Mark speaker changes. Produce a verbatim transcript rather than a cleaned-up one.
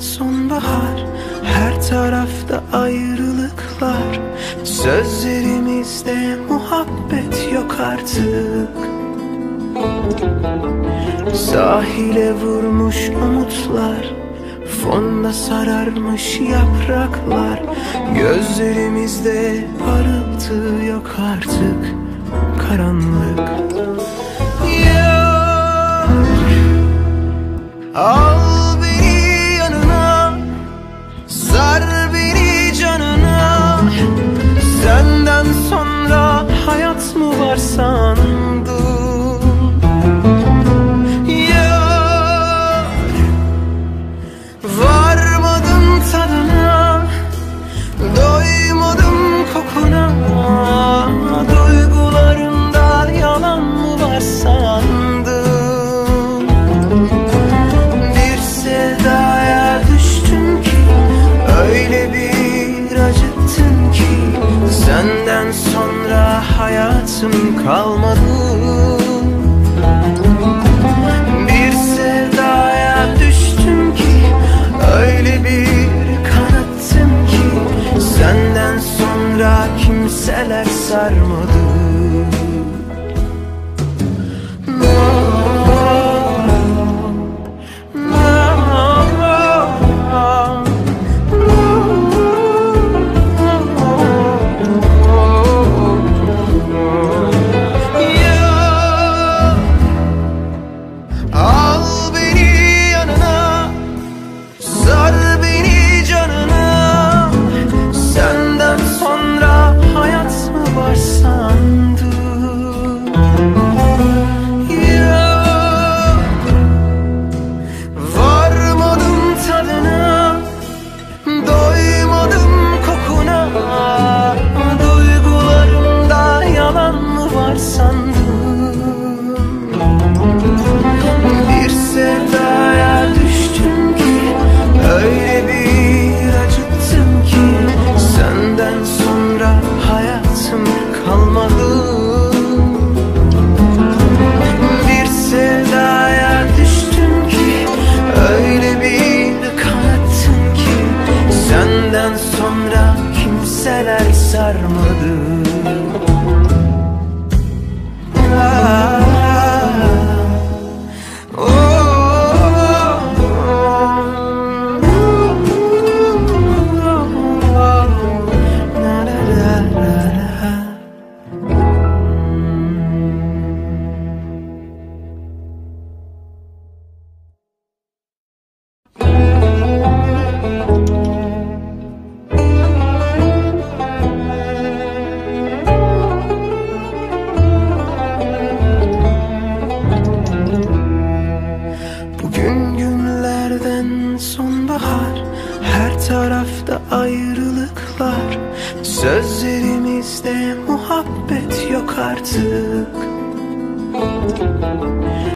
Speaker 1: sonbahar, her tarafta ayrılıklar. Sözlerimizde muhabbet yok artık. Sahile vurmuş umutlar, fonda sararmış yapraklar. Gözlerimizde parıltı yok artık, karanlık. Yar, al beni yanına, sar beni canına. Senden sonra hayat mı var sandım? Yar, varmadım tadına, doymadım kokuna. Duygularımda yalan mı var sandım? Bir sevdaya düştüm ki, öyle bir acıttın ki, senden sonra hayatım kalmadı. Bir sevdaya düştüm ki, öyle bir kanattım ki, senden sonra kimseler sarmadı. Bir sevdaya düştüm ki, öyle bir acıttım ki, senden sonra hayatım kalmadı. Bir sevdaya düştüm ki, öyle bir kanattım ki, senden sonra kimseler sarmadı. Bugün günlerden sonbahar, her tarafta ayrılıklar. Sözlerimizde muhabbet yok artık.